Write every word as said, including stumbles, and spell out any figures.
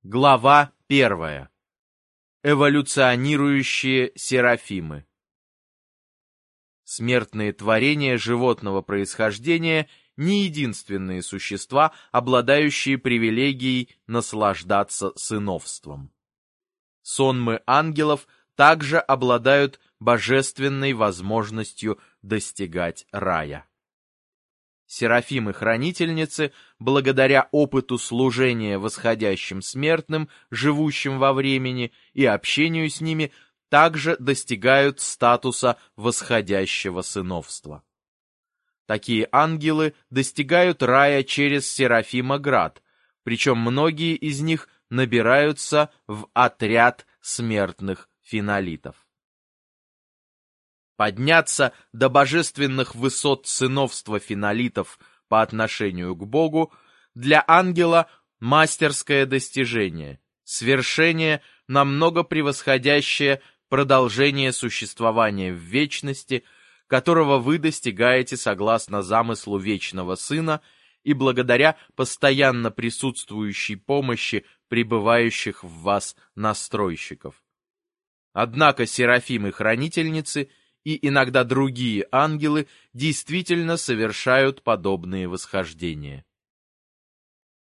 Глава первая. Эволюционирующие серафимы. Смертные творения животного происхождения не единственные существа, обладающие привилегией наслаждаться сыновством. Сонмы ангелов также обладают божественной возможностью достигать рая. Серафимы-хранительницы, благодаря опыту служения восходящим смертным, живущим во времени, и общению с ними, также достигают статуса восходящего сыновства. Такие ангелы достигают рая через Серафимоград, причем многие из них набираются в отряд смертных финолитов. Подняться до божественных высот сыновства финолитов по отношению к Богу для ангела мастерское достижение, свершение, намного превосходящее продолжение существования в вечности, которого вы достигаете согласно замыслу вечного Сына и благодаря постоянно присутствующей помощи пребывающих в вас настройщиков. Однако серафимы-хранительницы и иногда другие ангелы действительно совершают подобные восхождения.